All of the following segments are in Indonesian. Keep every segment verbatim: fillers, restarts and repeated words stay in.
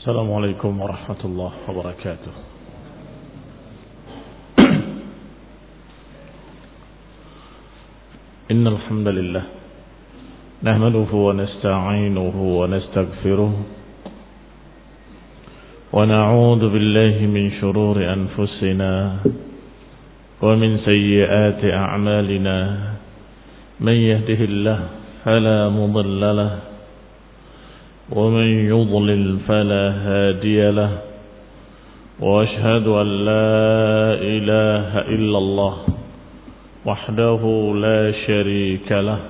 السلام عليكم ورحمة الله وبركاته. إن الحمد لله نحمده ونستعينه ونستغفره ونعوذ بالله من شرور أنفسنا ومن سيئات أعمالنا. من يهده الله فلا مضل له ومن يضلل فلا هادي له وأشهد أن لا إله إلا الله وحده لا شريك له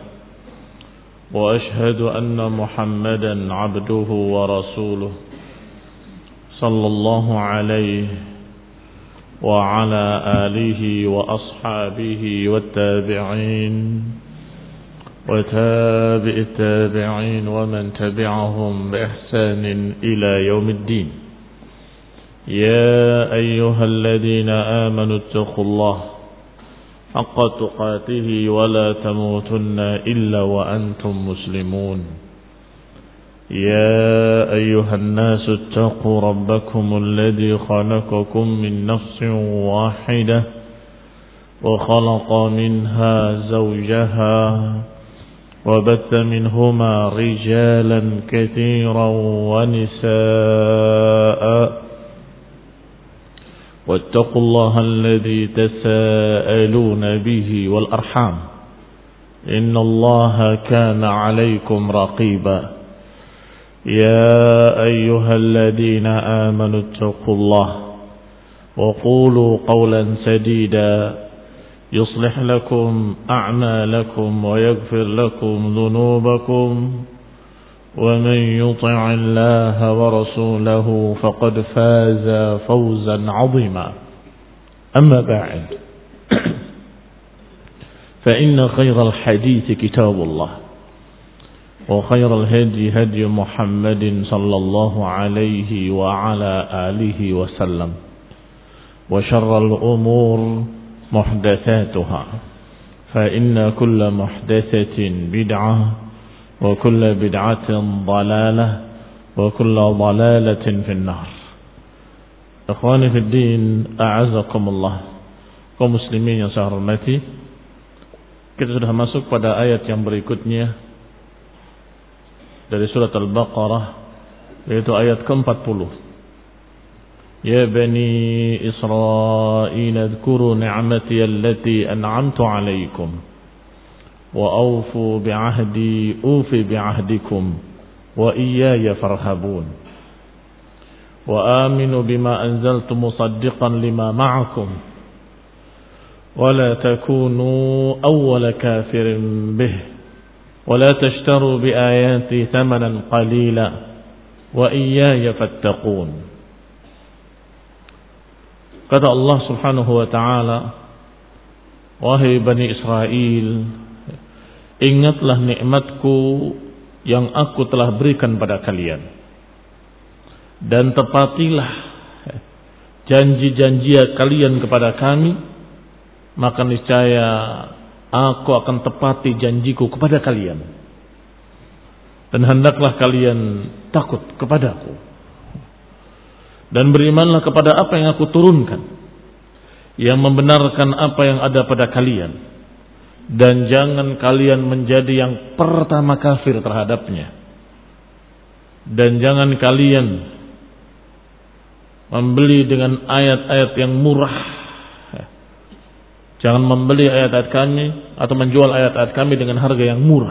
وأشهد أن محمدا عبده ورسوله صلى الله عليه وعلى آله وأصحابه والتابعين وتابع التابعين ومن تبعهم بإحسان إلى يوم الدين. يا أيها الذين آمنوا اتقوا الله حق تقاته ولا تموتن إلا وأنتم مسلمون. يا أيها الناس اتقوا ربكم الذي خلقكم من نفس واحدة وخلق منها زوجها وبث منهما رجالا كثيرا ونساء واتقوا الله الذي تساءلون به والأرحام إن الله كان عليكم رقيبا. يا أيها الذين آمنوا اتقوا الله وقولوا قولا سديدا يصلح لكم أعمالكم ويغفر لكم ذنوبكم ومن يطع الله ورسوله فقد فاز فوزا عظيما. أما بعد فإن خير الحديث كتاب الله وخير الهدي هدي محمد صلى الله عليه وعلى آله وسلم وشر الأمور محدثاتها فإن كل محدثة بدعة وكل بدعة ضلالة وكل ضلالة في النار. Ikhwani fi din, a'azakumullah. Kaum muslimin yang saya hormati, kita sudah masuk pada ayat yang berikutnya dari surat Al-Baqarah, yaitu ayat ke empat puluh. Ya bani Israil adhkuru ni'mati allati an'amtu 'alaikum wa awfu bi'ahdi ufi bi'ahdikum wa iyaya farhabun wa aminu bima anzaltu musaddiqan lima ma'akum wa la takunu awwala kafirin bih wa la tashtaru bi ayati thamanan qalila wa iyaya fattaqun. Kata Allah subhanahu wa ta'ala, wahai Bani Israel, ingatlah nikmatku yang aku telah berikan pada kalian, dan tepatilah janji-janji kalian kepada kami, maka niscaya aku akan tepati janjiku kepada kalian, dan hendaklah kalian takut kepadaku dan berimanlah kepada apa yang aku turunkan, yang membenarkan apa yang ada pada kalian, dan jangan kalian menjadi yang pertama kafir terhadapnya, dan jangan kalian membeli dengan ayat-ayat yang murah. Jangan membeli ayat-ayat kami atau menjual ayat-ayat kami dengan harga yang murah.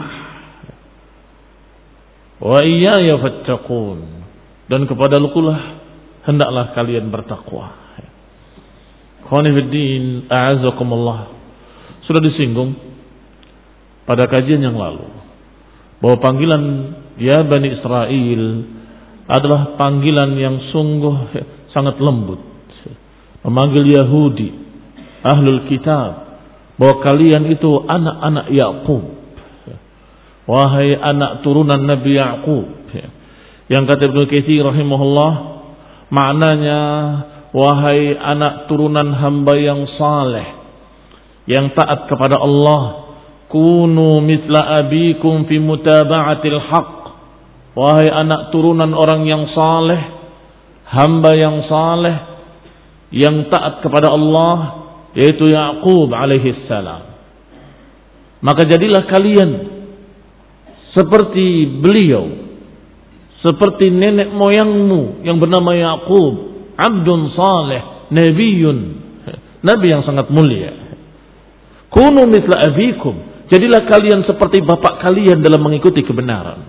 Wa iyaya fattaqun, dan kepada Allalah hendaklah kalian bertakwa. Ikhwani fi din, a'azakumullah. Sudah disinggung pada kajian yang lalu bahwa panggilan ya Bani Israel adalah panggilan yang sungguh sangat lembut, memanggil Yahudi, ahlul kitab, bahwa kalian itu anak-anak Yaqub, wahai anak turunan Nabi Yaqub. Yang kata Ibnu Katsir rahimahullah, maknanya wahai anak turunan hamba yang saleh, yang taat kepada Allah, kunu mithla abikum fi mutaba'atil haqq, Wahai anak turunan orang yang saleh, hamba yang saleh, yang taat kepada Allah, yaitu Yaqub alaihi salam. Maka jadilah kalian seperti beliau, seperti nenek moyangmu yang bernama Yaqub, abdun saleh, nabiyun, nabi yang sangat mulia. Kunu mithla abikum, jadilah kalian seperti bapak kalian dalam mengikuti kebenaran.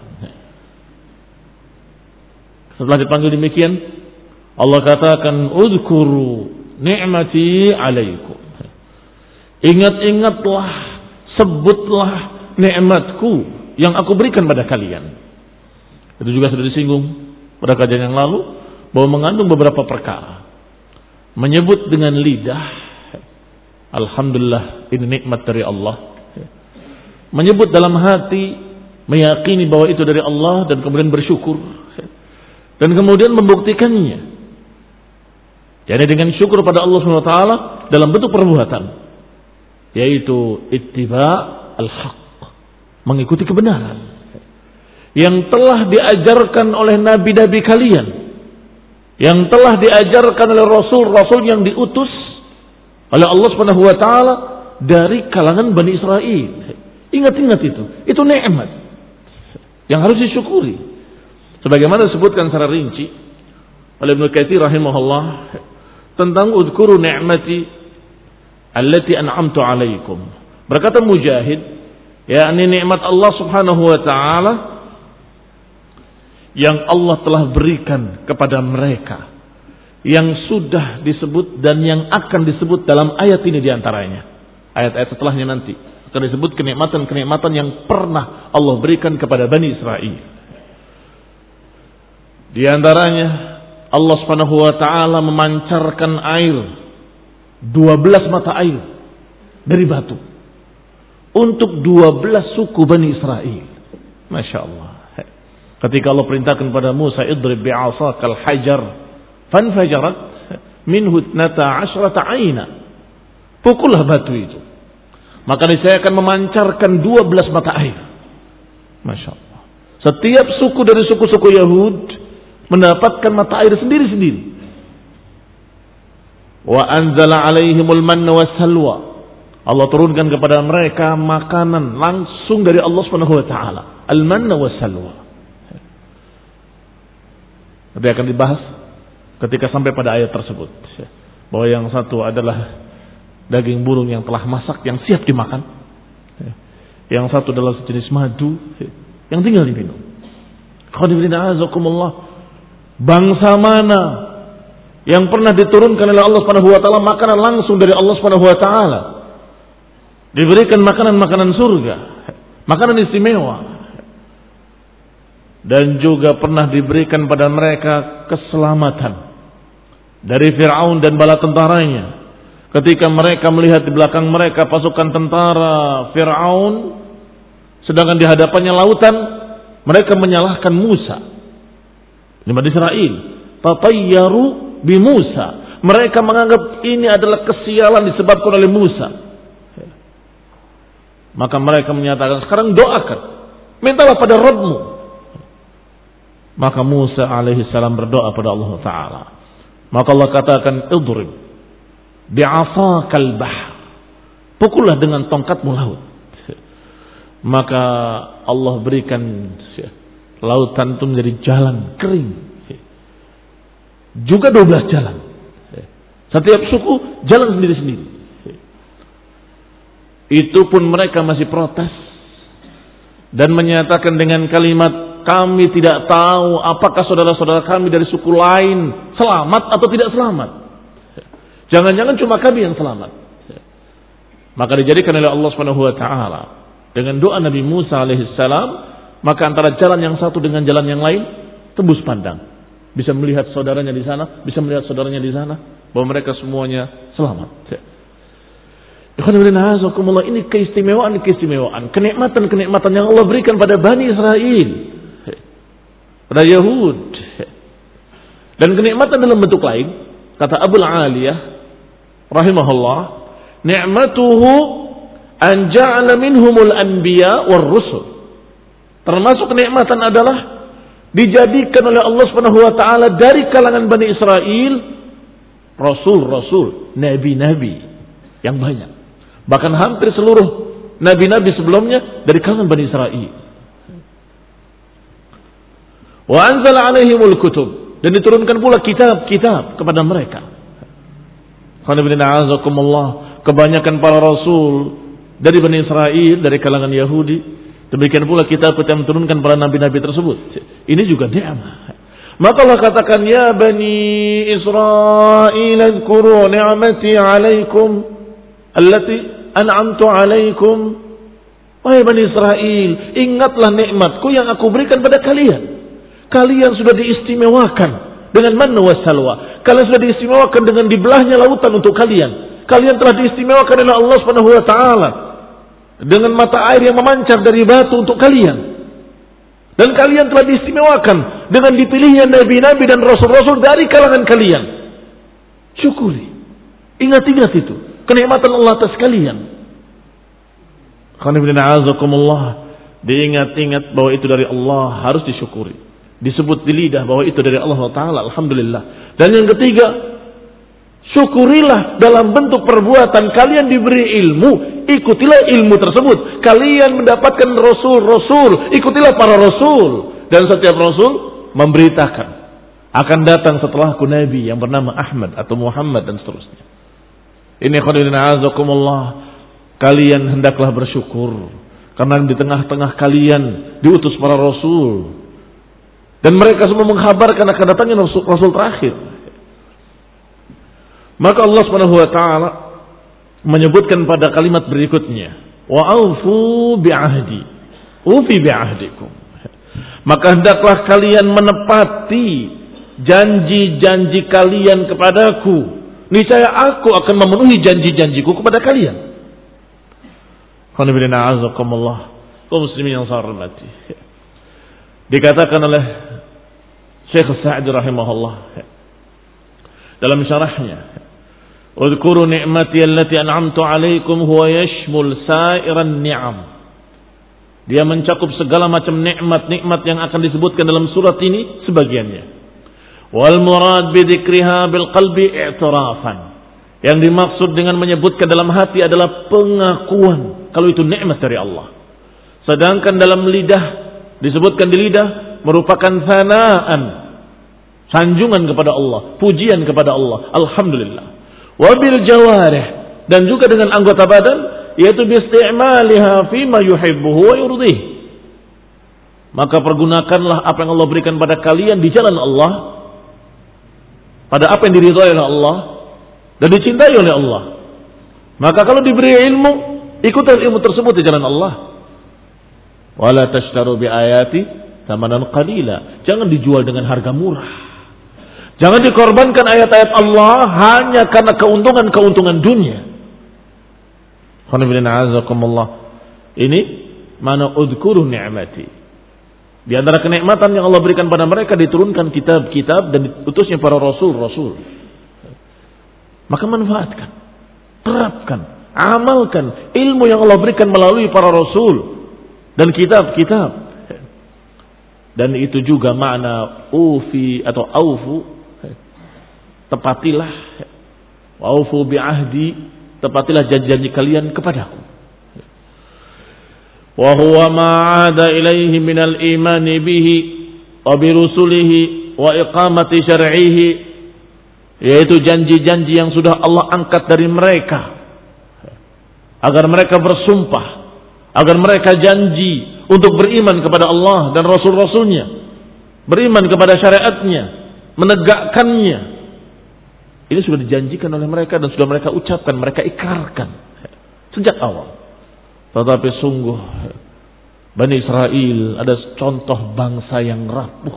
Setelah dipanggil demikian, Allah katakan, "Udhkuru ni'mati 'alaikum." Ingat-ingatlah, sebutlah nikmatku yang aku berikan pada kalian. Itu juga sudah disinggung pada kajian yang lalu, bahwa mengandung beberapa perkara. Menyebut dengan lidah, alhamdulillah ini nikmat dari Allah. Menyebut dalam hati, meyakini bahwa itu dari Allah dan kemudian bersyukur. Dan kemudian membuktikannya. Jadi dengan syukur pada Allah subhanahu wa taala dalam bentuk perbuatan, yaitu ittiba' al-haq, mengikuti kebenaran yang telah diajarkan oleh nabi-nabi kalian, yang telah diajarkan oleh rasul-rasul yang diutus oleh Allah subhanahu wa taala dari kalangan Bani Israel. Ingat-ingat itu, itu nikmat yang harus disyukuri. Sebagaimana disebutkan secara rinci oleh Ibnu Katsir rahimahullah tentang udhkuru ni'mati allati an'amtu 'alaikum. Berkata Mujahid, yakni nikmat Allah Subhanahu wa taala yang Allah telah berikan kepada mereka, yang sudah disebut dan yang akan disebut dalam ayat ini diantaranya. Ayat-ayat setelahnya nanti akan disebut kenikmatan-kenikmatan yang pernah Allah berikan kepada Bani Israel. Di antaranya Allah Subhanahu wa taala memancarkan air, dua belas mata air dari batu untuk dua belas suku Bani Israel. Masya Allah. Ketika Allah perintahkan kepada Musa, idrib bi'asakal hajar fanfajarat minhu ithnata asyrata aina. Pukullah batu itu, maka saya akan memancarkan dua belas mata air. Masya Allah. Setiap suku dari suku-suku Yahud mendapatkan mata air sendiri-sendiri. Wa anzala alaihimul manna wassalwa. Allah turunkan kepada mereka makanan langsung dari Allah Subhanahu wa taala. Al-manna wassalwa. Nanti akan dibahas ketika sampai pada ayat tersebut, bahwa yang satu adalah daging burung yang telah masak yang siap dimakan. Yang satu adalah sejenis madu yang tinggal diminum. Qadibina azakumullah. Bangsa mana yang pernah diturunkan oleh Allah Subhanahu wa taala makanan langsung dari Allah Subhanahu wa taala, diberikan makanan-makanan surga, makanan istimewa, dan juga pernah diberikan pada mereka keselamatan dari Fir'aun dan bala tentaranya. Ketika mereka melihat di belakang mereka pasukan tentara Fir'aun, sedangkan di hadapannya lautan, mereka menyalahkan Musa. Di Bani Israel, tatayyaru bi Musa. Mereka menganggap ini adalah kesialan disebabkan oleh Musa. Maka mereka menyatakan, sekarang doakan, mintalah pada Rabbmu. Maka Musa alaihi salam berdoa pada Allah Ta'ala. Maka Allah katakan, idrib bi'asakal bahr. Pukullah dengan tongkatmu laut. Maka Allah berikan lautan itu menjadi jalan kering. Juga dua belas jalan. Setiap suku jalan sendiri-sendiri. Itu pun mereka masih protes dan menyatakan dengan kalimat, kami tidak tahu apakah saudara-saudara kami dari suku lain selamat atau tidak selamat. Jangan-jangan cuma kami yang selamat. Maka dijadikan oleh Allah Subhanahu wa taala dengan doa Nabi Musa alaihissalam, maka antara jalan yang satu dengan jalan yang lain tembus pandang. Bisa melihat saudaranya di sana, bisa melihat saudaranya di sana, bahwa mereka semuanya selamat. Ini keistimewaan-keistimewaan, kenikmatan-kenikmatan yang Allah berikan pada Bani Israel, pada Yahud. Dan kenikmatan dalam bentuk lain, kata Abul Aliyah rahimahullah, ni'matuhu an ja'ala minhumul anbiya war rusul. Termasuk kenikmatan adalah dijadikan oleh Allah Subhanahu wa taala dari kalangan Bani Israel rasul-rasul, nabi-nabi yang banyak. Bahkan hampir seluruh nabi-nabi sebelumnya dari kalangan Bani Israel. Wa anzala 'alaihimul kutub, dan diturunkan pula kitab-kitab kepada mereka. Kebanyakan para rasul dari Bani Israel, dari kalangan Yahudi, demikian pula kitab yang menurunkan para nabi-nabi tersebut. Ini juga nikmat. Maka Allah katakan, ya Bani Israel, azkuru ni'mati 'alaikum allati an'amtu 'alaikum. Wahai Bani Israel, ingatlah nikmatku yang aku berikan pada kalian. Kalian sudah diistimewakan dengan manna wa salwa. Kalian sudah diistimewakan dengan dibelahnya lautan untuk kalian. Kalian telah diistimewakan oleh Allah Subhanahu wa taala dengan mata air yang memancar dari batu untuk kalian. Dan kalian telah diistimewakan dengan dipilihnya nabi-nabi dan rasul-rasul dari kalangan kalian. Syukuri. Ingat-ingat itu. Kenikmatan Allah atas kalian. Diingat-ingat bahwa itu dari Allah, harus disyukuri. Disebut di lidah bahwa itu dari Allah Ta'ala. Alhamdulillah. Dan yang ketiga, syukurilah dalam bentuk perbuatan. Kalian diberi ilmu, ikutilah ilmu tersebut. Kalian mendapatkan rasul-rasul, ikutilah para rasul. Dan setiap rasul memberitakan akan datang setelahku nabi yang bernama Ahmad atau Muhammad dan seterusnya. Ini khairuddin azakumullah. Kalian hendaklah bersyukur karena di tengah-tengah kalian diutus para rasul. Dan mereka semua mengkhabarkan akan datangnya rasul, rasul terakhir. Maka Allah Subhanahu wa taala menyebutkan pada kalimat berikutnya, wa aufu bi'ahdi, ufi bi'ahdikum. Maka hendaklah kalian menepati janji-janji kalian kepadaku. Niscaya aku akan memenuhi janji-janjiku kepada kalian. Qanibina azakumullah, kaum muslimin yang saya hormati. Dikatakan oleh Syekh Sa'di rahimahullah dalam syarahnya, "Udhkuru ni'mati allati an'amtu 'alaikum huwa yashmul sa'iran ni'am." Dia mencakup segala macam nikmat-nikmat yang akan disebutkan dalam surat ini sebagiannya. Wal murad bi dzikriha bil qalbi i'tirafan. Yang dimaksud dengan menyebutkan dalam hati adalah pengakuan kalau itu nikmat dari Allah. Sedangkan dalam lidah, disebutkan di lidah merupakan sanaan, sanjungan kepada Allah, pujian kepada Allah. Alhamdulillah. Wabil jawarih, dan juga dengan anggota badan, yaitu biisti'maliha fima yuhibbuhu wa yurdih. Maka pergunakanlah apa yang Allah berikan pada kalian di jalan Allah, pada apa yang diridhai oleh Allah dan dicintai oleh Allah. Maka kalau diberi ilmu, ikutlah ilmu tersebut di jalan Allah. Wala tashtaru bi ayati thamanan qalila. Jangan dijual dengan harga murah. Jangan dikorbankan ayat-ayat Allah hanya karena keuntungan-keuntungan dunia. Ini mana udhkuru ni'mati. Di antara kenikmatan yang Allah berikan pada mereka, diturunkan kitab-kitab dan diutusnya para rasul-rasul. Maka manfaatkan, terapkan, amalkan ilmu yang Allah berikan melalui para rasul dan kitab-kitab. Dan itu juga makna ufi atau aufu, tepatilah, aufu bi'ahdi, tepatilah janji-janji kalian kepadaku. Wa huwa ma'ada ilaihi minal imani bihi wa birusulihi wa iqamati syar'ihi, yaitu janji-janji yang sudah Allah angkat dari mereka agar mereka bersumpah, agar mereka janji untuk beriman kepada Allah dan Rasul-Rasulnya, beriman kepada syariatnya, menegakkannya. Ini sudah dijanjikan oleh mereka dan sudah mereka ucapkan, mereka ikrarkan sejak awal. Tetapi sungguh Bani Israel ada contoh bangsa yang rapuh.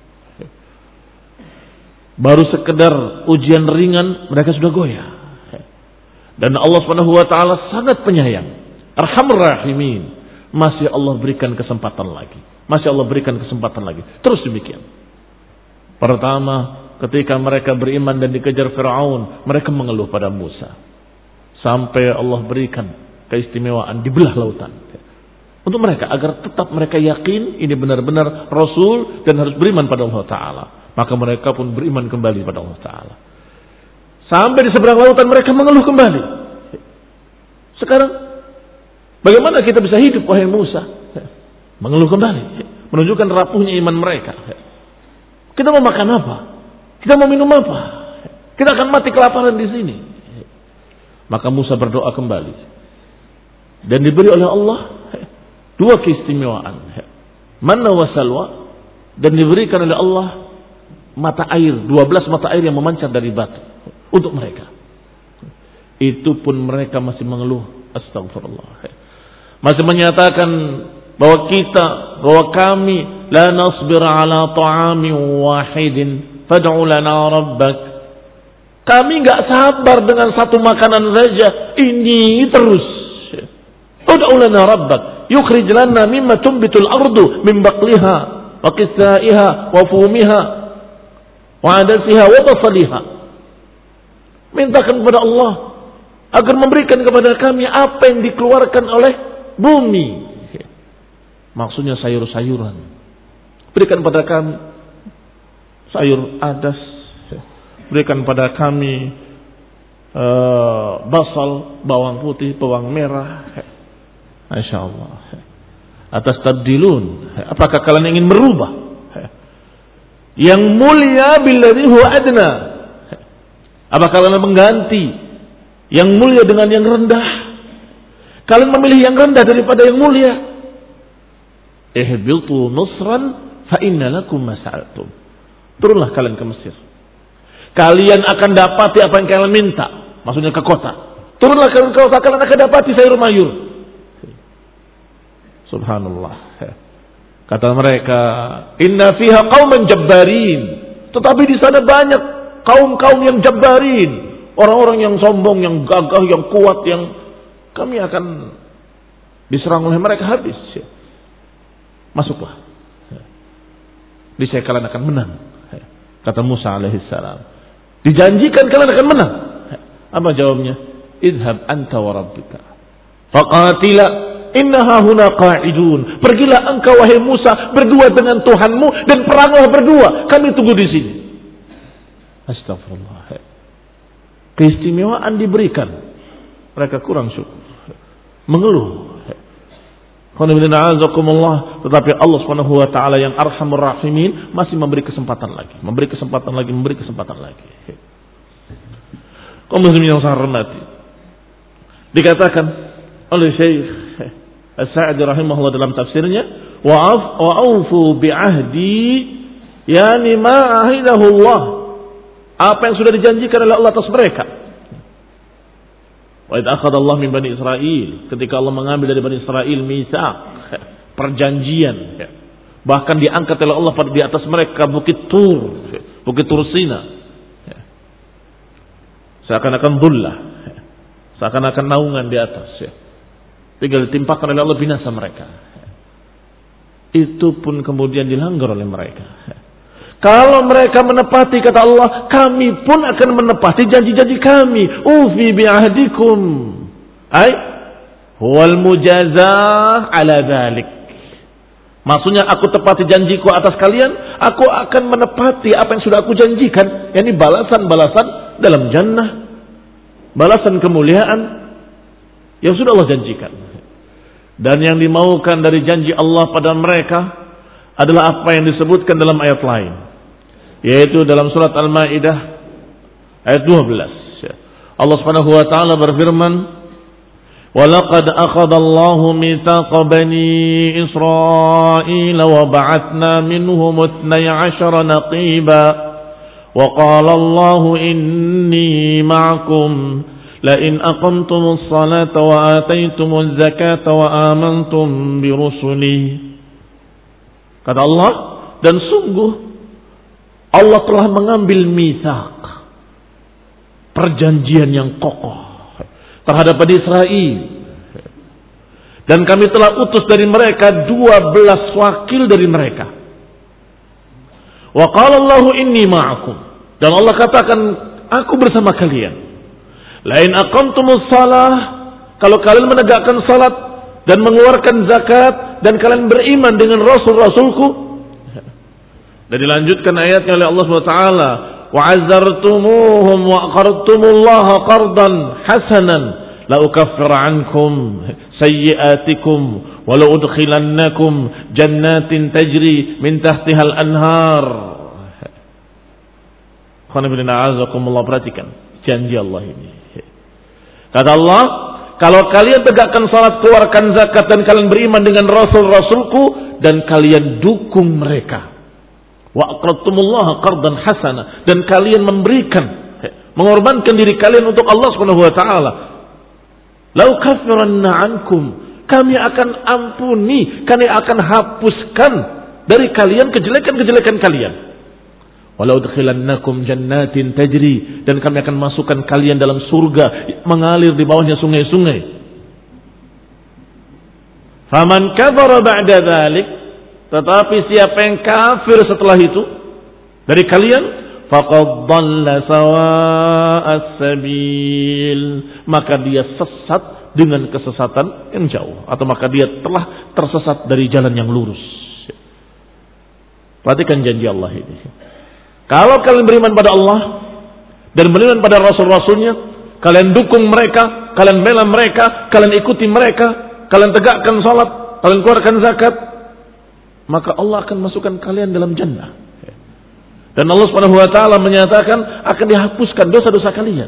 Baru sekedar ujian ringan mereka sudah goyah. Dan Allah Subhanahu wa taala sangat penyayang, Arhamur Rahimin. Masih Allah berikan kesempatan lagi. Masih Allah berikan kesempatan lagi. Terus demikian. Pertama, ketika mereka beriman dan dikejar Fir'aun, mereka mengeluh pada Musa. Sampai Allah berikan keistimewaan, dibelah lautan. Untuk mereka, agar tetap mereka yakin ini benar-benar Rasul dan harus beriman pada Allah Ta'ala. Maka mereka pun beriman kembali pada Allah Ta'ala. Sampai di seberang lautan mereka mengeluh kembali. Sekarang, bagaimana kita bisa hidup wahai Musa? Mengeluh kembali. Menunjukkan rapuhnya iman mereka. Kita mau makan apa? Kita mau minum apa? Kita akan mati kelaparan di sini. Maka Musa berdoa kembali. Dan diberi oleh Allah dua keistimewaan, manna wa salwa, dan diberikan oleh Allah mata air, dua belas mata air yang memancar dari batu untuk mereka. Itu pun mereka masih mengeluh, astagfirullah. Masih menyatakan bahwa kita, bahwa kami la nasbir ala ta'amin wahidin fad'u lana rabbak. Kami enggak sabar dengan satu makanan saja, ini terus. Ud'u lana rabbak yukhrij lana mimma tunbitul ardu min baqliha wa qithaiha wa fumiha wa adasiha wa basaliha. Mintakan kepada Allah agar memberikan kepada kami apa yang dikeluarkan oleh bumi. Maksudnya sayur-sayuran. Berikan pada kami sayur adas. Berikan pada kami uh, basal, bawang putih, bawang merah. Masya Allah. Atas tabdilun. Apakah kalian ingin merubah yang mulia billadhi huwa adna? Apakah kalian mengganti yang mulia dengan yang rendah? Kalian memilih yang rendah daripada yang mulia. Ihbitu nusran fa inna lakum ma sa'altum. Turunlah kalian ke Mesir. Kalian akan dapati apa yang kalian minta. Maksudnya ke kota. Turunlah kalian ke kota, kalian akan dapati sayur mayur. Subhanallah. Kata mereka, inna fiha qauman jabbarin. Tetapi di sana banyak kaum-kaum yang jabbarin, orang-orang yang sombong, yang gagah, yang kuat, yang kami akan diserang oleh mereka habis. Masuklah. Niscaya kalian akan menang. Kata Musa alaihissalam. Dijanjikan kalian akan menang. Apa jawabnya? Idhab anta wa rabbika faqatila innaha huna qa'idun. Pergilah engkau wahai Musa berdua dengan Tuhanmu dan peranglah berdua. Kami tunggu di sini. Astagfirullah. Keistimewaan diberikan. Mereka kurang syukur. Mengeluh. Tetapi Allah Subhanahu wa taala yang Arhamur Rahimin masih memberi kesempatan lagi, memberi kesempatan lagi, memberi kesempatan lagi. Kaum muslimin yang saya hormati. Dikatakan oleh Syekh As-Sa'di rahimahullah dalam tafsirnya, wa aufu bi ahdi, yani ma ahidahu Allah. Apa yang sudah dijanjikan oleh Allah atas mereka. Wa idh akhadha Allah min Bani Israel, ketika Allah mengambil dari Bani Israel mitsaq, perjanjian, bahkan diangkat oleh Allah pada di atas mereka bukit Tur, bukit Tur Sina, seakan-akan dhullah, seakan-akan naungan di atas, tinggal ditimpakan oleh Allah, binasa mereka. Itu pun kemudian dilanggar oleh mereka. Kalau mereka menepati kata Allah, kami pun akan menepati janji-janji kami. Ufi bi'ahdikum. Ay, huwal mujazah ala dhalik. Maksudnya aku tepati janjiku atas kalian, aku akan menepati apa yang sudah aku janjikan. Yani balasan-balasan dalam jannah. Balasan kemuliaan yang sudah Allah janjikan. Dan yang dimaukan dari janji Allah pada mereka adalah apa yang disebutkan dalam ayat lain. Yaitu dalam surat Al-Maidah ayat dua belas. Allah Subhanahu wa taala berfirman, "Wa laqad akhadha Allahu mitsaqa bani Israil wa ba'athna minhum ithnay 'ashara naqiba wa qala Allahu inni ma'akum la in aqamtumus salata wa ataytumuz zakata wa amantum bi rusuli." Kata Allah, dan sungguh Allah telah mengambil mitsaq, perjanjian yang kokoh terhadap Bani Israel, dan kami telah utus dari mereka dua belas wakil dari mereka. Wa qala Allahu inni ma'akum, dan Allah katakan aku bersama kalian. La in aqamtumus shalah, kalau kalian menegakkan salat, dan mengeluarkan zakat dan kalian beriman dengan Rasul-Rasulku. Dan dilanjutkan ayatnya oleh Allah subhanahu wa taala, wa'azzartumuhum wa aqradtumullaha qardan hasanan la ukaffira ankum sayyi'atikum wa la udkhilannakum jannatin tajri min tahtiha al-anhar. Khana bin a'azakumullah, perhatikan janji Allah ini. Kata Allah, kalau kalian tegakkan salat, keluarkan zakat dan kalian beriman dengan Rasul-Rasulku dan kalian dukung mereka. Wa aqradtumullaha qardan hasana, dan kalian memberikan, mengorbankan diri kalian untuk Allah Subhanahu wa taala. La ukaffiranna ankum, kami akan ampuni, kami akan hapuskan dari kalian kejelekan-kejelekan kalian. Walau udkhilannakum jannatin tajri, dan kami akan masukkan kalian dalam surga mengalir di bawahnya sungai-sungai. Faman kafara ba'da dzalik, tetapi siapa yang kafir setelah itu dari kalian, faqad dhalla sawa'as sabil, maka dia sesat dengan kesesatan yang jauh, atau maka dia telah tersesat dari jalan yang lurus. Perhatikan janji Allah ini. Kalau kalian beriman pada Allah dan beriman pada Rasul-Rasulnya, kalian dukung mereka, kalian bela mereka, kalian ikuti mereka, kalian tegakkan salat, kalian keluarkan zakat, maka Allah akan masukkan kalian dalam jannah. Dan Allah Subhanahu wa taala menyatakan akan dihapuskan dosa-dosa kalian.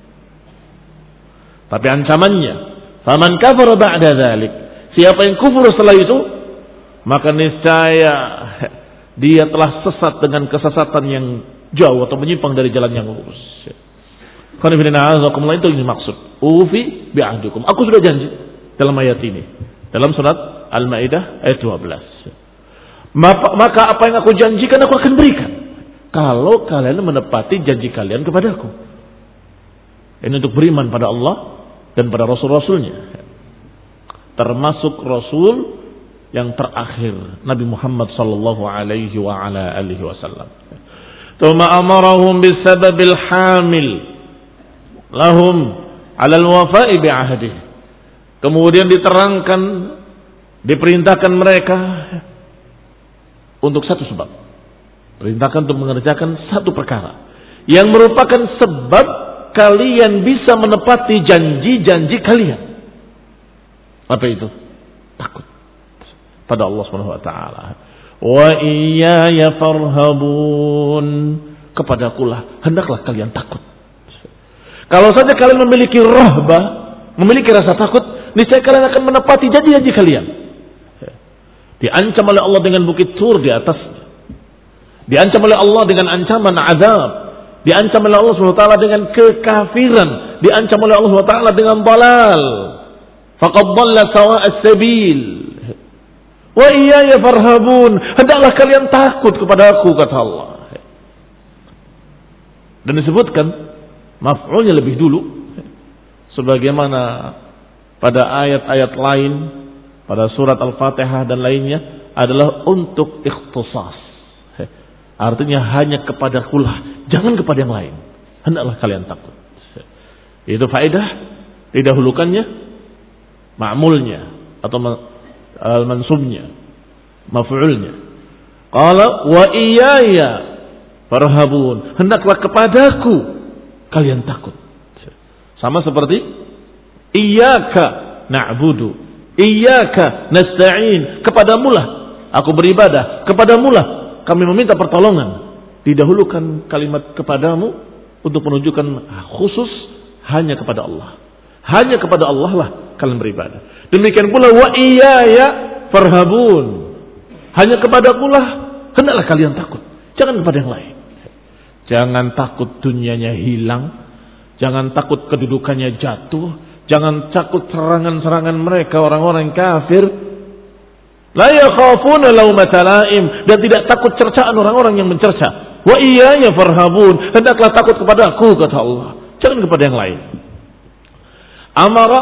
Tapi ancamannya, faman kafara ba'da dzalik, siapa yang kufur setelah itu, maka niscaya dia telah sesat dengan kesesatan yang jauh atau menyimpang dari jalan yang lurus. Qul inna a'udzubillahi itu yang dimaksud. Ufi bi'ahdikum. Aku sudah janji dalam ayat ini. Dalam surat Al-Maidah ayat dua belas. Maka apa yang aku janjikan aku akan berikan kalau kalian menepati janji kalian kepadaku. Ini untuk beriman pada Allah dan pada Rasul-Rasulnya. Termasuk Rasul yang terakhir, Nabi Muhammad sallallahu alaihi wa ala alihi wasallam. Tsumma amarahum bisababil hamil lahum 'ala al-wafa'i bi'ahdihi. Kemudian diterangkan, diperintahkan mereka untuk satu sebab. Perintahkan untuk mengerjakan satu perkara yang merupakan sebab kalian bisa menepati janji-janji kalian. Apa itu? Takut pada Allah Subhanahu wa taala. Wa iyaya farhabun, kepadakulah hendaklah kalian takut. Kalau saja kalian memiliki rahbah, memiliki rasa takut, niscaya kalian akan menepati janji-janji kalian. Diancam oleh Allah dengan bukit Tur di atasnya. Diancam oleh Allah dengan ancaman azab. Diancam oleh Allah Subhanahu wa taala dengan kekafiran. Diancam oleh Allah Subhanahu wa taala dengan dalal. Faqad dhalla sawa'as sabil. Wa iyaya farhabun, hendaklah kalian takut kepada aku, kata Allah. Dan disebutkan maf'ulnya lebih dulu, sebagaimana pada ayat-ayat lain, pada surat Al-Fatihah dan lainnya, adalah untuk ikhtisas. Artinya hanya kepadakulah, jangan kepada yang lain. Hendaklah kalian takut. Itu faedah didahulukannya ma'mulnya atau al-mansubnya, maf'ulnya. Qala wa iyaya farhabun, hendaklah kepadaku kalian takut. Sama seperti iyyaka na'budu, iyyaka nasta'in, kepadamulah aku beribadah, kepadamulah kami meminta pertolongan. Didahulukan kalimat kepadamu untuk menunjukkan khusus hanya kepada Allah. Hanya kepada Allah lah kalian beribadah. Demikian pula wa iyaya farhabun, hanya kepadakulah hendaklah kalian takut, jangan kepada yang lain. Jangan takut dunianya hilang, jangan takut kedudukannya jatuh, jangan takut serangan-serangan mereka orang-orang kafir. La yakhafuna laumata laim, dan tidak takut cercaan orang-orang yang mencerca. Wa iyaya farhabun, hendaklah takut kepada aku, kata Allah, jangan kepada yang lain. Amara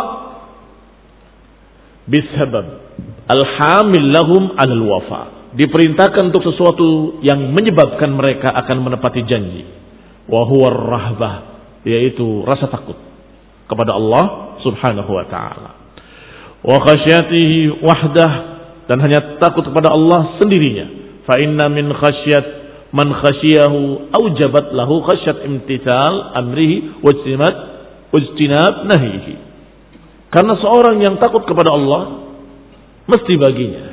bisabab al-hamil lahum 'alal wafa, diperintahkan untuk sesuatu yang menyebabkan mereka akan menepati janji. Wa huwa ar-rahbah, yaitu rasa takut kepada Allah Subhanahu wa taala. wa khasyatihi wahdah, dan hanya takut kepada Allah sendirinya. Fa inna min khasyat man khasyiyahu aujabat lahu khasyat imtithal amrihi wajtinab wajtinab nahyihi. Karena seorang yang takut kepada Allah mesti baginya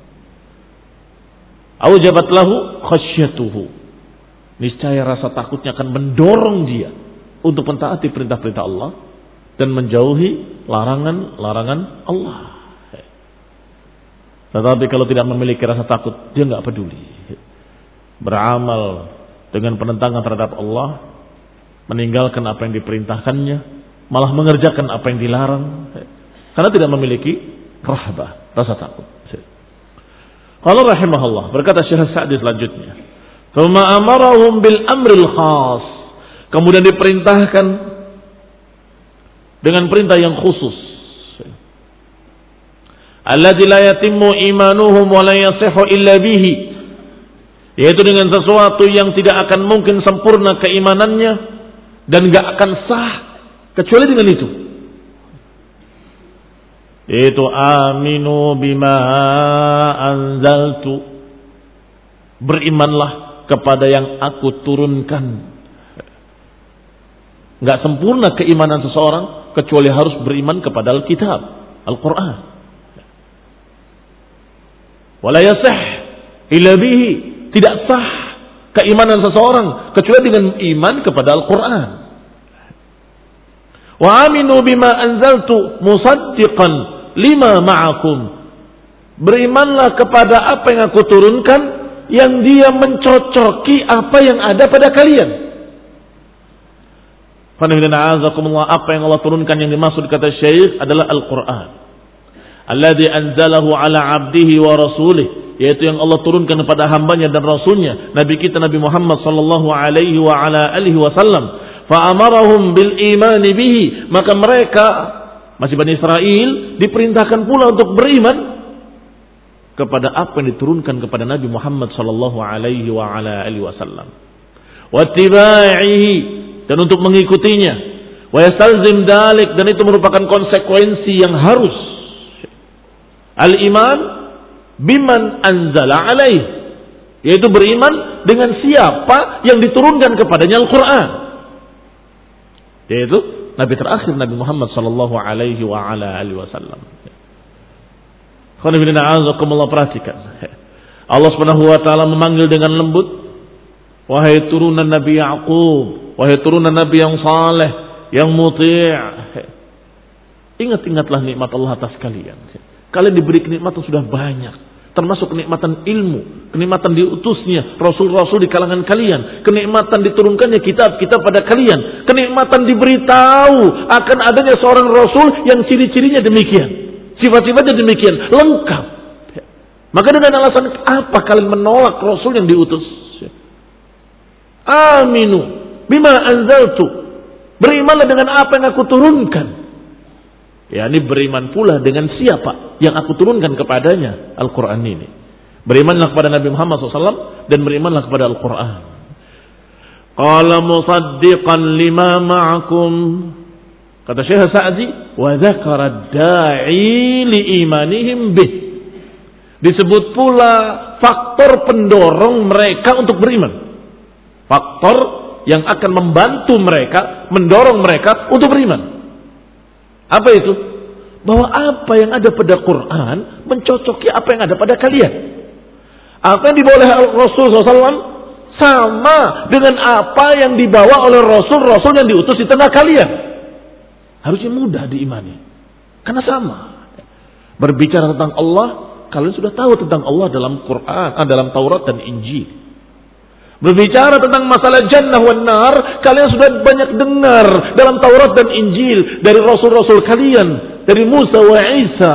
aujabat lahu khasyatuhu, niscaya rasa takutnya akan mendorong dia untuk mentaati perintah-perintah Allah dan menjauhi larangan-larangan Allah. Tetapi kalau tidak memiliki rasa takut, dia nggak peduli, beramal dengan penentangan terhadap Allah, meninggalkan apa yang diperintahkannya, malah mengerjakan apa yang dilarang, karena tidak memiliki rahbah, rasa takut. Qala rahimahullah, berkata Syekh Sa'di selanjutnya, "Tsumma amarahum bil amril khas." Kemudian diperintahkan dengan perintah yang khusus. Alladzi la yatimmu imanuhum wa la yasihhu illa bihi. Yaitu dengan sesuatu yang tidak akan mungkin sempurna keimanannya dan enggak akan sah kecuali dengan itu. Itu aminu bima anzaltu, berimanlah kepada yang aku turunkan. Enggak sempurna keimanan seseorang kecuali harus beriman kepada Alkitab, Al-Quran. Wala yasih illa bihi, tidak sah keimanan seseorang kecuali dengan iman kepada Al-Quran. Wa aminu bima anzaltu musaddiqan lima ma'akum, berimanlah kepada apa yang aku turunkan yang dia mencocoki apa yang ada pada kalian. Apa yang Allah turunkan yang dimaksud kata Syekh adalah Al-Quran. Alladzi anzalahu ala abdihi wa rasulih, yaitu yang Allah turunkan kepada hambanya dan rasulnya, Nabi kita Nabi Muhammad sallallahu alaihi wa ala alihi wasallam. Fa amarahum bil iman bihi, maka mereka masih Bani Israel diperintahkan pula untuk beriman kepada apa yang diturunkan kepada Nabi Muhammad sallallahu alaihi wa ala alihi wasallam. Wattiba'ihi, dan untuk mengikutinya. Wa yastalzim dalik, dan itu merupakan konsekuensi yang harus. Al-iman biman anzala alaih, yaitu beriman dengan siapa yang diturunkan kepadanya Al-Quran, yaitu Nabi terakhir Nabi Muhammad sallallahu alaihi wa ala alihi wasallam. Khonibina perhatikan, Allah Subhanahu wa taala memanggil dengan lembut, wahai turunan Nabi Yaqub, wahai turunan Nabi yang saleh, yang muti'. Ingat-ingatlah nikmat Allah atas kalian. Kalian diberi kenikmatan sudah banyak, termasuk kenikmatan ilmu, kenikmatan diutusnya rasul-rasul di kalangan kalian, kenikmatan diturunkannya kitab-kitab pada kalian, kenikmatan diberitahu akan adanya seorang rasul yang ciri-cirinya demikian, sifat-sifatnya demikian, lengkap. Maka dengan alasan apa kalian menolak rasul yang diutus? Aminu bima anzaltu, berimanlah dengan apa yang aku turunkan. Ya, ini beriman pula dengan siapa yang aku turunkan kepadanya Al-Quran ini. Berimanlah kepada Nabi Muhammad shallallahu alaihi wasallam dan berimanlah kepada Al-Quran. Qala musaddiqan lima ma'akum, kata Syekh Sa'di, wa dzakara da'i li imanihim bih. Disebut pula faktor pendorong mereka untuk beriman. Faktor yang akan membantu mereka, mendorong mereka untuk beriman. Apa itu? Bahwa apa yang ada pada Quran mencocoki apa yang ada pada kalian. Apa yang dibawa oleh Rasul shallallahu alaihi wasallam sama dengan apa yang dibawa oleh Rasul-Rasul yang diutus di tengah kalian. Harusnya mudah diimani, karena sama. Berbicara tentang Allah, kalian sudah tahu tentang Allah dalam Quran, dalam Taurat dan Injil. Berbicara tentang masalah jannah wan nar, kalian sudah banyak dengar dalam Taurat dan Injil dari rasul-rasul kalian, dari Musa wa Isa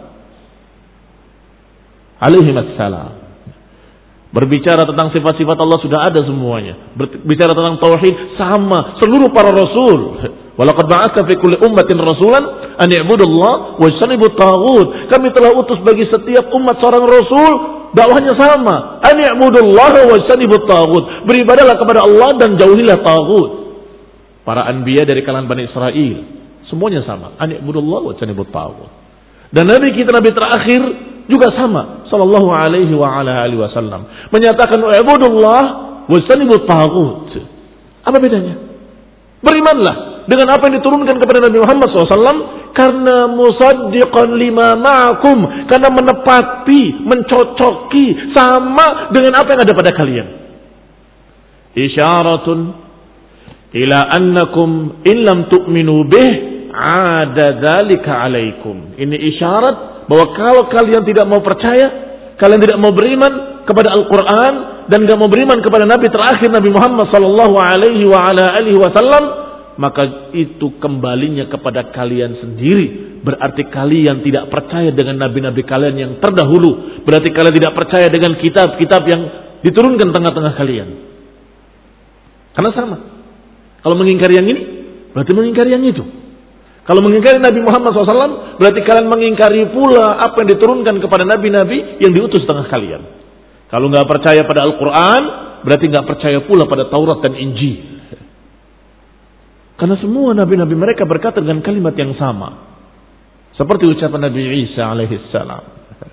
alaihi wassalam. Berbicara tentang sifat-sifat Allah sudah ada semuanya. Berbicara tentang tauhid sama seluruh para rasul. Walaqad ba'atsa fi kulli ummatin rasulan an i'budullaha wajtanibut taghut. Kami telah utus bagi setiap umat seorang rasul, dakwahnya sama, an i'budullaha wajtanibut taghut. Beribadahlah kepada Allah dan jauhilah taghut. Para anbiya dari kalangan Bani Israel semuanya sama, an i'budullaha wajtanibut taghut. Dan Nabi kita, Nabi terakhir juga sama, sallallahu alaihi wa ala alihi wasallam, menyatakan ubudullah wasanibut taghut. Apa bedanya? Berimanlah dengan apa yang diturunkan kepada Nabi Muhammad shallallahu alaihi wasallam, karena musaddiqan lima ma'akum, karena menepati, mencocoki sama dengan apa yang ada pada kalian. Isyaratun ila annakum in lam tu'minu bih ada dzalika alaikum. Ini isyarat bahwa kalau kalian tidak mau percaya, kalian tidak mau beriman kepada Al-Quran dan tidak mau beriman kepada Nabi terakhir Nabi Muhammad sallallahu alaihi wa ala alihi wasallam, maka itu kembalinya kepada kalian sendiri. Berarti kalian tidak percaya dengan nabi-nabi kalian yang terdahulu. Berarti kalian tidak percaya dengan kitab-kitab yang diturunkan tengah-tengah kalian. Karena sama. Kalau mengingkari yang ini, berarti mengingkari yang itu. Kalau mengingkari Nabi Muhammad shallallahu alaihi wasallam, berarti kalian mengingkari pula apa yang diturunkan kepada nabi-nabi yang diutus tengah kalian. Kalau nggak percaya pada Al-Quran, berarti nggak percaya pula pada Taurat dan Injil. Karena semua nabi-nabi mereka berkata dengan kalimat yang sama. Seperti ucapan Nabi Isa alaihi salam.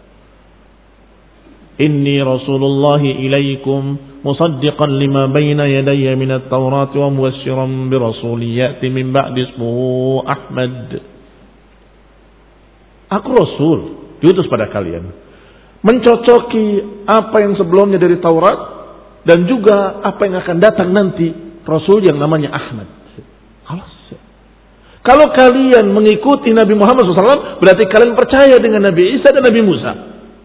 Inni Rasulullahi ilaikum musaddiqan lima baina yadayya minat Taurat wa mubassyiran bi rasulin ya'ti min ba'di ismuhu Ahmad. Aku Rasul, diutus pada kalian, mencocoki apa yang sebelumnya dari Taurat dan juga apa yang akan datang nanti, Rasul yang namanya Ahmad. Kalau kalian mengikuti Nabi Muhammad shallallahu alaihi wasallam, berarti kalian percaya dengan Nabi Isa dan Nabi Musa.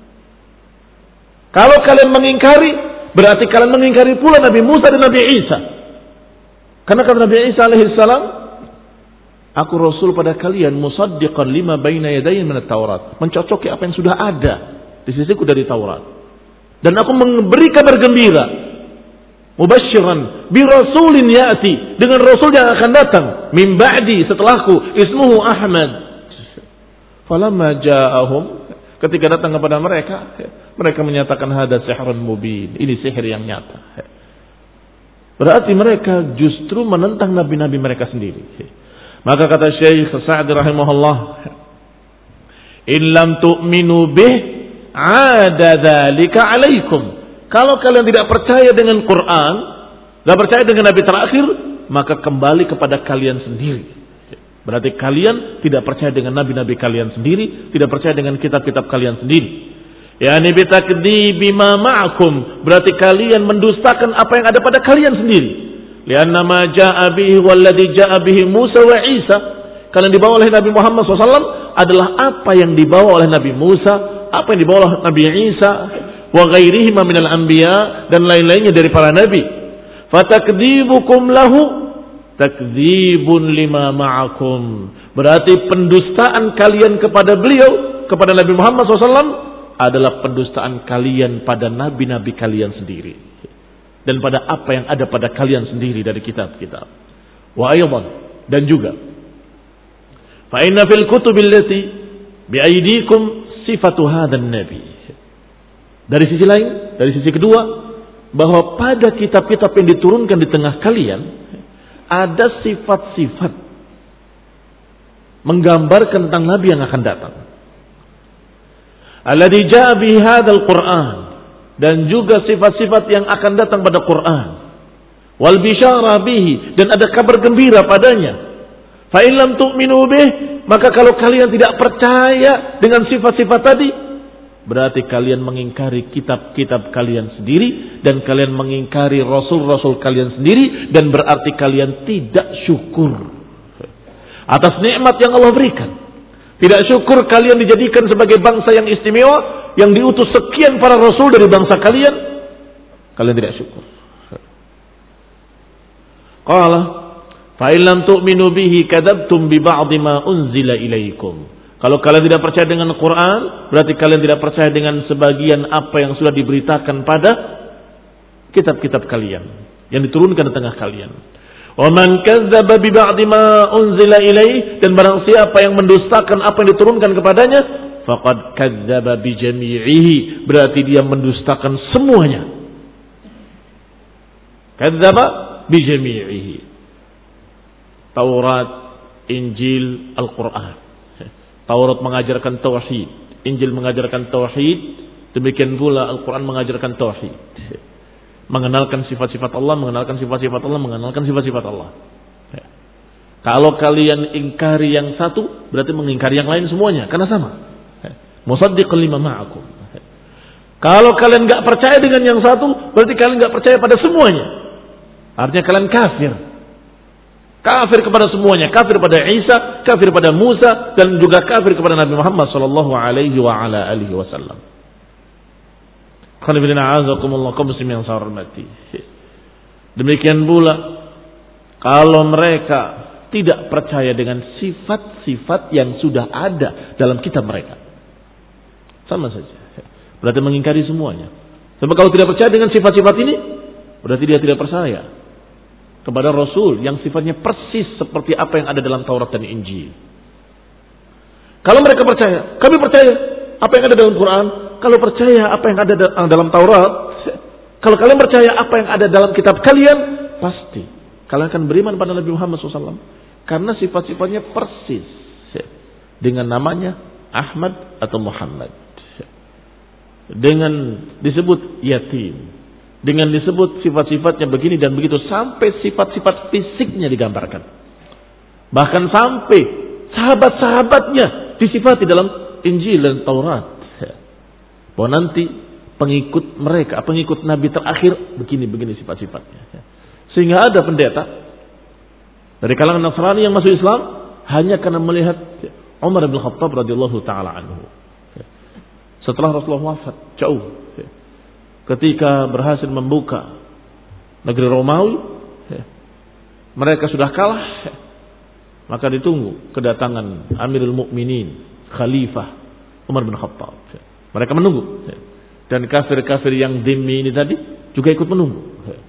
Kalau kalian mengingkari, berarti kalian mengingkari pula Nabi Musa dan Nabi Isa. Karena kata Nabi Isa alaihissalam, aku Rasul pada kalian musaddiqan lima baina yadayya minat Taurat, mencocoki apa yang sudah ada di sisiku dari Taurat. Dan aku memberi kabar gembira, mubasysyiran bi rasulin ya'ti, dengan Rasul yang akan datang min ba'di, setelahku, ismuhu Ahmad. Falamma ja'ahum, ketika datang kepada mereka, mereka menyatakan hada sihrun mubin, ini sihir yang nyata. Berarti mereka justru menentang nabi-nabi mereka sendiri. Maka kata Syekh Sa'di rahimahullah, in lam tu'minu bih ada dzalika alaikum. Kalau kalian tidak percaya dengan Quran, tidak percaya dengan Nabi terakhir, maka kembali kepada kalian sendiri. Berarti kalian tidak percaya dengan nabi-nabi kalian sendiri, tidak percaya dengan kitab-kitab kalian sendiri. Yani bitakdzibi ma ma'akum, berarti kalian mendustakan apa yang ada pada kalian sendiri. Lianna ma jaa'a bihi walladhi jaa'a bihi Musa wa Isa, kalian dibawa oleh Nabi Muhammad shallallahu alaihi wasallam adalah apa yang dibawa oleh Nabi Musa, apa yang dibawa oleh Nabi Isa, wa ghairihima minal anbiya, dan lain-lainnya dari para nabi. Fatakdzibukum lahu takdzibun lima ma'akum, berarti pendustaan kalian kepada beliau, kepada Nabi Muhammad shallallahu alaihi wasallam adalah pendustaan kalian pada nabi-nabi kalian sendiri dan pada apa yang ada pada kalian sendiri dari kitab-kitab. Wa aydan, dan juga fa inna fil kutubil lati bi aydikum sifatu hadzal nabi. Dari sisi lain, dari sisi kedua, bahwa pada kitab-kitab yang diturunkan di tengah kalian ada sifat-sifat menggambarkan tentang nabi yang akan datang. Alladzi jaa bi hadzal Qur'an, dan juga sifat-sifat yang akan datang pada Quran. Wal bisyara bihi, dan ada kabar gembira padanya. Fa in lam tu'minu bih, maka kalau kalian tidak percaya dengan sifat-sifat tadi, berarti kalian mengingkari kitab-kitab kalian sendiri dan kalian mengingkari rasul-rasul kalian sendiri, dan berarti kalian tidak syukur atas nikmat yang Allah berikan. Tidak syukur kalian dijadikan sebagai bangsa yang istimewa, yang diutus sekian para rasul dari bangsa kalian. Kalian tidak syukur. Qala fa in lam tu'minu bihi kadzabtum bi ba'dhi ma unzila ilaikum. Kalau kalian tidak percaya dengan Quran, berarti kalian tidak percaya dengan sebagian apa yang sudah diberitakan pada kitab-kitab kalian yang diturunkan di tengah kalian. Wa man kadzdzaba bi ba'dhi ma unzila ilaihi, dan barang siapa yang mendustakan apa yang diturunkan kepadanya, faqad kadzdzaba bi jami'ihi, berarti dia mendustakan semuanya. Kadzdzaba bi jami'ihi. Taurat, Injil, Al-Quran. Taurat mengajarkan tauhid, Injil mengajarkan tauhid, demikian pula Al-Quran mengajarkan tauhid. Mengenalkan sifat-sifat Allah, mengenalkan sifat-sifat Allah, mengenalkan sifat-sifat Allah. Ya. Kalau kalian ingkari yang satu, berarti mengingkari yang lain semuanya, karena sama. Ya. Musaddiqan lima ma'akum. Ya. Kalau kalian nggak percaya dengan yang satu, berarti kalian nggak percaya pada semuanya. Artinya kalian kafir. Kafir kepada semuanya, kafir pada Isa, kafir pada Musa, dan juga kafir kepada Nabi Muhammad sallallahu alaihi wa ala alihi wasallam. Demikian pula kalau mereka tidak percaya dengan sifat-sifat yang sudah ada dalam kitab mereka, sama saja, berarti mengingkari semuanya. Sebab kalau tidak percaya dengan sifat-sifat ini, berarti dia tidak percaya kepada Rasul yang sifatnya persis seperti apa yang ada dalam Taurat dan Injil. Kalau mereka percaya, kami percaya apa yang ada dalam Quran. Kalau percaya apa yang ada dalam Taurat, kalau kalian percaya apa yang ada dalam kitab kalian, pasti kalian akan beriman pada Nabi Muhammad shallallahu alaihi wasallam. Karena sifat-sifatnya persis dengan namanya Ahmad atau Muhammad. Dengan disebut yatim, dengan disebut sifat-sifatnya begini dan begitu, sampai sifat-sifat fisiknya digambarkan. Bahkan sampai sahabat-sahabatnya disifati dalam Injil dan Taurat. Bahwa nanti pengikut mereka, pengikut Nabi terakhir begini-begini sifat-sifatnya. Sehingga ada pendeta dari kalangan Nasrani yang masuk Islam hanya karena melihat Umar bin Khattab radhiyallahu taala anhu. Setelah Rasulullah wafat, jauh. Ketika berhasil membuka negeri Romawi, mereka sudah kalah, maka ditunggu kedatangan Amirul Mukminin, Khalifah Umar bin Khattab. Mereka menunggu. Dan kafir-kafir yang dhimmi ini tadi juga ikut menunggu.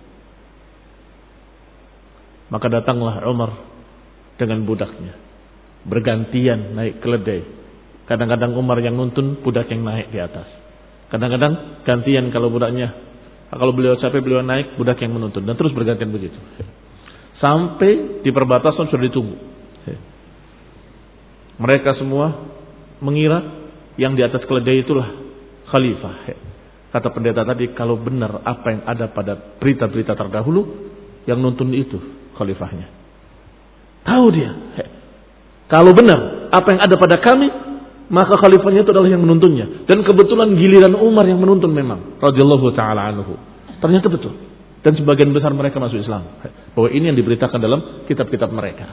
Maka datanglah Umar dengan budaknya. Bergantian naik keledai. Kadang-kadang Umar yang nuntun, budak yang naik di atas. Kadang-kadang gantian kalau budaknya. Kalau beliau capek, beliau naik, budak yang menuntun. Dan terus bergantian begitu. Sampai di perbatasan sudah ditunggu. Mereka semua mengira yang di atas keledai itulah khalifah. Kata pendeta tadi, kalau benar apa yang ada pada berita-berita terdahulu, yang nuntun itu khalifahnya. Tahu dia. Kalau benar apa yang ada pada kami, maka khalifahnya itu adalah yang menuntunnya. Dan kebetulan giliran Umar yang menuntun memang, radhiyallahu taala anhu. Ternyata betul. Dan sebagian besar mereka masuk Islam. Bahwa ini yang diberitakan dalam kitab-kitab mereka.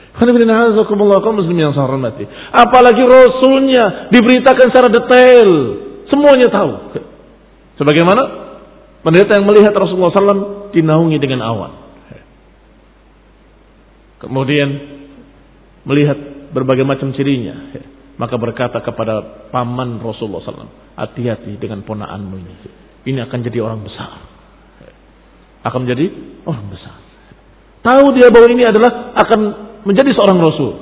Apalagi Rasulnya diberitakan secara detail, semuanya tahu. Sebagaimana pendeta yang melihat Rasulullah shallallahu alaihi wasallam dinaungi dengan awan, kemudian melihat berbagai macam cirinya, maka berkata kepada paman Rasulullah shallallahu alaihi wasallam, hati-hati dengan ponakanmu ini, ini akan jadi orang besar, akan menjadi orang besar. Tahu dia bahwa ini adalah akan menjadi seorang Rasul.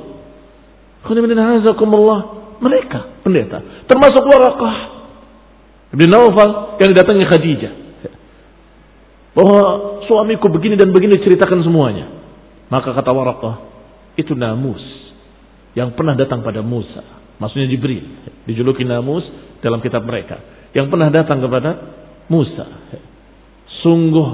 Mereka pendeta, termasuk Waraqah bin Naufal yang didatangi Khadijah, bahwa suamiku begini dan begini, ceritakan semuanya. Maka kata Waraqah, itu namus yang pernah datang pada Musa, maksudnya Jibril, dijuluki namus dalam kitab mereka, yang pernah datang kepada Musa. Sungguh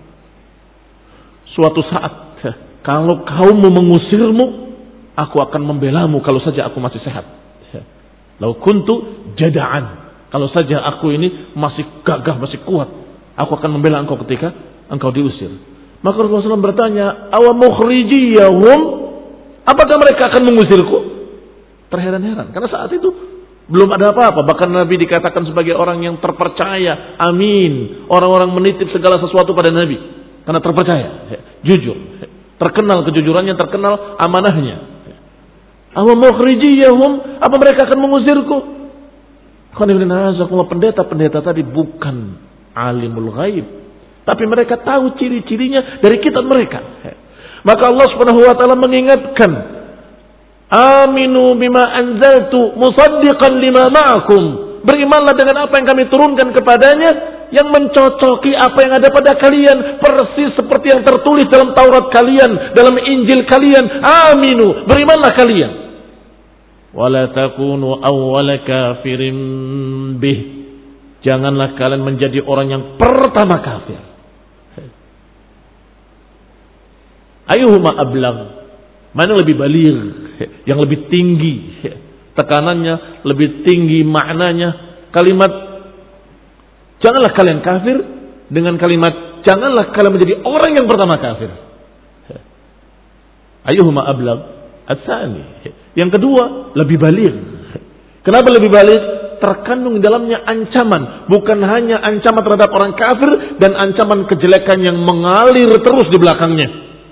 suatu saat kalau kaummu mengusirmu, aku akan membelamu kalau saja aku masih sehat. Lau kuntu jada'an, kalau saja aku ini masih gagah, masih kuat, aku akan membela engkau ketika engkau diusir. Maka Rasulullah shallallahu alaihi wasallam bertanya, awa mukhrijiyahum, apakah mereka akan mengusirku? Terheran-heran, karena saat itu belum ada apa-apa. Bahkan Nabi dikatakan sebagai orang yang terpercaya, amin. Orang-orang menitip segala sesuatu pada Nabi karena terpercaya, jujur, terkenal kejujurannya, terkenal amanahnya. Awa mukhrijiyahum, apa mereka akan mengusirku? Pendeta-pendeta tadi bukan alimul ghaib, tapi mereka tahu ciri-cirinya dari kitab mereka. Maka Allah Subhanahu wa taala mengingatkan, aminu bima anzaltu musaddiqan lima ma'akum, berimanlah dengan apa yang kami turunkan kepadanya, yang mencocoki apa yang ada pada kalian, persis seperti yang tertulis dalam Taurat kalian, dalam Injil kalian. Aminu, berimanlah kalian. wala takunu awwala kafirin bih. Janganlah kalian menjadi orang yang pertama kafir. Ayuhuma ablag, mana lebih baligh, yang lebih tinggi tekanannya, lebih tinggi maknanya. Kalimat janganlah kalian kafir dengan kalimat janganlah kalian menjadi orang yang pertama kafir. Ayuhuma ablag? Ats-tsani. Yang kedua lebih baligh. Kenapa lebih baligh? Terkandung di dalamnya ancaman, bukan hanya ancaman terhadap orang kafir dan ancaman kejelekan yang mengalir terus di belakangnya.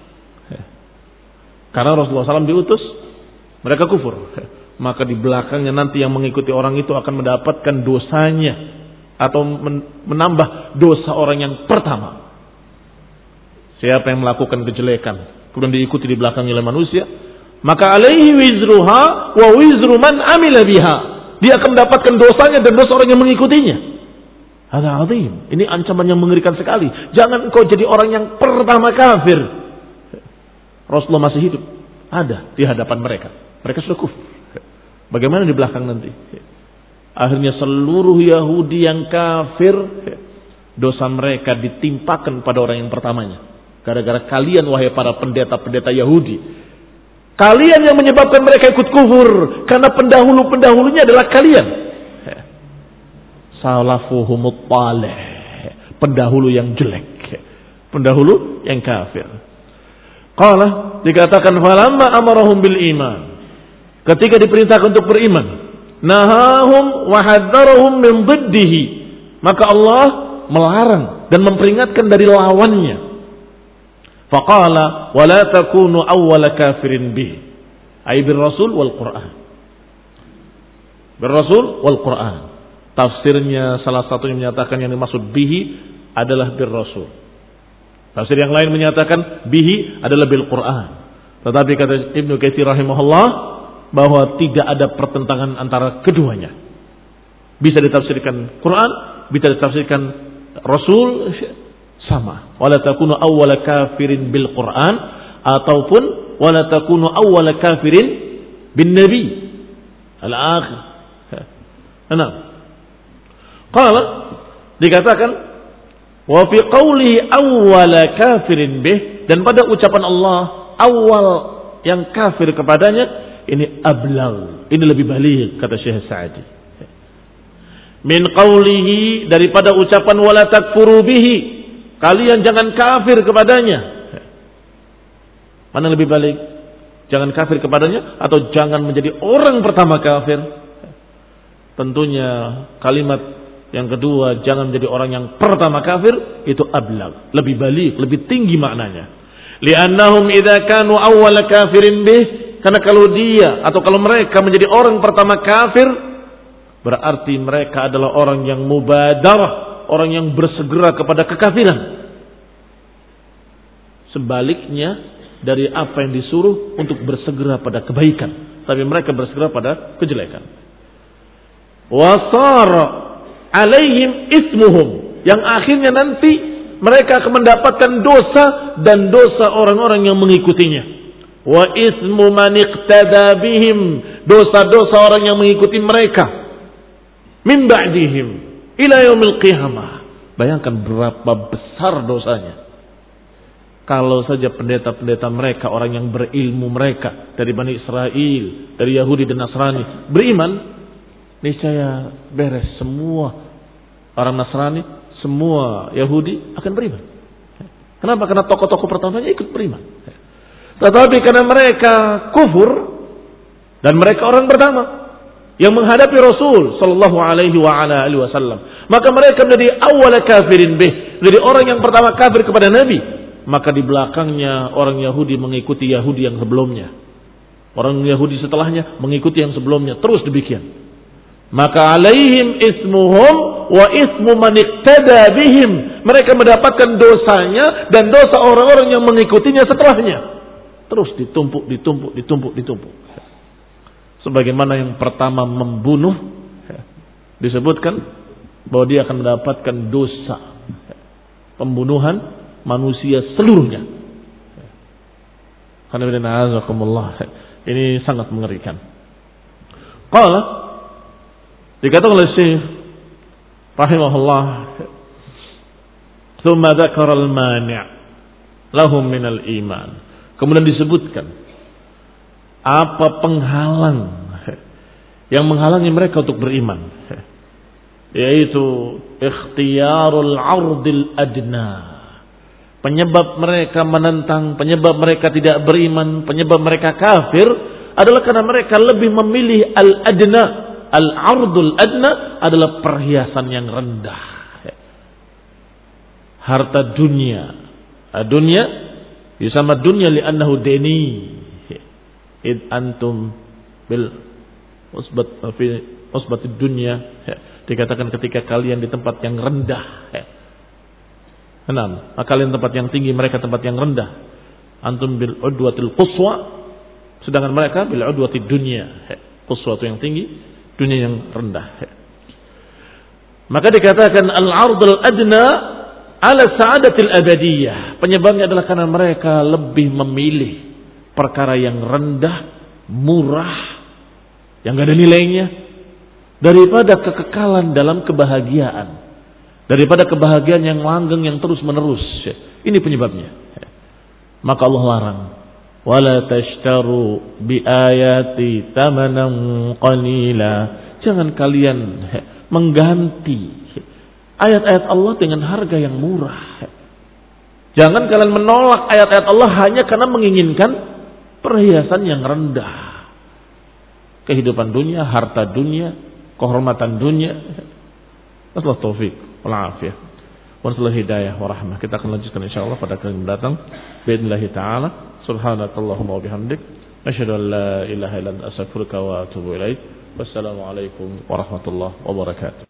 Karena Rasulullah shallallahu alaihi wasallam diutus, mereka kufur. Maka di belakangnya nanti yang mengikuti orang itu akan mendapatkan dosanya atau menambah dosa orang yang pertama. Siapa yang melakukan kejelekan kemudian diikuti di belakangnya oleh manusia, maka alaihi wizruha wa wizru man amila biha. Dia akan mendapatkan dosanya dan dosa orang yang mengikutinya. Hada azim. Ini ancaman yang mengerikan sekali. Jangan engkau jadi orang yang pertama kafir. Rasulullah masih hidup, ada di hadapan mereka. Mereka sudah kufur. Bagaimana di belakang nanti? Akhirnya seluruh Yahudi yang kafir, dosa mereka ditimpakan pada orang yang pertamanya. Gara-gara kalian wahai para pendeta-pendeta Yahudi. Kalian yang menyebabkan mereka ikut kufur. Karena pendahulu-pendahulunya adalah kalian. Salafuhumut talih. Pendahulu yang jelek. Pendahulu yang kafir. Qala, dikatakan falamma amarahum bil iman. Ketika diperintahkan untuk beriman, nahahum wa hadzarahum min dhiddihi. Maka Allah melarang dan memperingatkan dari lawannya. Faqala wa la takunu awwala kafirin bih. Ay bir rasul wal Qur'an. Bir rasul wal Qur'an. Tafsirnya salah satunya menyatakan yang dimaksud bihi adalah bir rasul. Tafsir yang lain menyatakan bihi adalah bil Quran. Tetapi kata Ibnu Katsir rahimahullah bahwa tidak ada pertentangan antara keduanya. Bisa ditafsirkan Quran, bisa ditafsirkan Rasul, sama. Wala takunu awwala kafirin bil Quran ataupun wala takunu awwala kafirin bin nabi. Al-akhir. Nah. Qala dikatakan wa fi qawlihi awwala kafirin bih, dan pada ucapan Allah awal yang kafir kepadanya ini ablag, ini lebih baligh kata Syekh Sa'di. Min qawlihi, daripada ucapan wala takfuru bihi, kalian jangan kafir kepadanya. Mana lebih baligh? Jangan kafir kepadanya atau jangan menjadi orang pertama kafir? Tentunya kalimat yang kedua, jangan menjadi orang yang pertama kafir, itu ablag, lebih baligh, lebih tinggi maknanya. Li'annahum idza kanu awwal kafirin bih, karena kalau dia atau kalau mereka menjadi orang pertama kafir, berarti mereka adalah orang yang mubadarah, orang yang bersegera kepada kekafiran. Sebaliknya dari apa yang disuruh untuk bersegera pada kebaikan, tapi mereka bersegera pada kejelekan. Wasara alaihim ismuhum, yang akhirnya nanti mereka akan mendapatkan dosa dan dosa orang-orang yang mengikutinya. Wa ismu man iqtada bihim, dosa-dosa orang yang mengikuti mereka min ba'dihim ila yaumil qiyamah. Bayangkan berapa besar dosanya. Kalau saja pendeta-pendeta mereka, orang yang berilmu mereka dari Bani Israel, dari Yahudi dan Nasrani beriman, niscaya beres semua orang Nasrani, semua Yahudi akan beriman. Kenapa? Karena tokoh-tokoh pertamanya ikut beriman. Tetapi karena mereka kufur dan mereka orang pertama yang menghadapi Rasul sallallahu alaihi wa ala alihi wasallam, maka mereka menjadi awwal kafirin bih, jadi orang yang pertama kafir kepada Nabi. Maka di belakangnya orang Yahudi mengikuti Yahudi yang sebelumnya, orang Yahudi setelahnya mengikuti yang sebelumnya, terus demikian. Maka alaihim ismuhum wa ismu man iqtada bihim, mereka mendapatkan dosanya dan dosa orang-orang yang mengikutinya setelahnya, terus ditumpuk ditumpuk ditumpuk ditumpuk. Sebagaimana yang pertama membunuh, disebutkan bahwa dia akan mendapatkan dosa pembunuhan manusia seluruhnya. Ini sangat mengerikan. Qala, dikatakan oleh Syekh rahimahullah, "Tsumma dzakara al-mani' lahum min al-iman." Kemudian disebutkan apa penghalang yang menghalangi mereka untuk beriman, yaitu ikhtiyarul 'ardil adna. Penyebab mereka menentang, penyebab mereka tidak beriman, penyebab mereka kafir adalah karena mereka lebih memilih al-adna. Al-'ardul adna adalah perhiasan yang rendah. Harta dunia. Dunia disama dunia li'annahu dini. Id antum bil usbat fi usbatid dunya. Dikatakan ketika kalian di tempat yang rendah. Enam, kalian tempat yang tinggi, mereka tempat yang rendah. Antum bil udwatil quswa, sedangkan mereka bil udwatid dunya. Quswa itu yang tinggi, dunia yang rendah. Maka dikatakan al-'ardul adna ala sa'adatil abadiyah. Penyebabnya adalah karena mereka lebih memilih perkara yang rendah, murah, yang gak ada nilainya, daripada kekekalan dalam kebahagiaan, daripada kebahagiaan yang langgeng yang terus menerus. Ini penyebabnya. Maka Allah larang, wala tashtaru bi ayati thamanan qalila. Jangan kalian mengganti ayat-ayat Allah dengan harga yang murah. Jangan kalian menolak ayat-ayat Allah hanya karena menginginkan perhiasan yang rendah. Kehidupan dunia, harta dunia, kehormatan dunia. Nasallahu taufik wal afiyah. Wa nasallahu hidayah wa rahmah. Kita akan lanjutkan insyaallah pada kali mendatang. Biidznillah taala. Subhanakallahumma wa bihamdik, asyhadu an la ilaha illa anta astaghfiruka wa atubu ilaik. Wassalamu alaikum warahmatullahi wabarakatuh.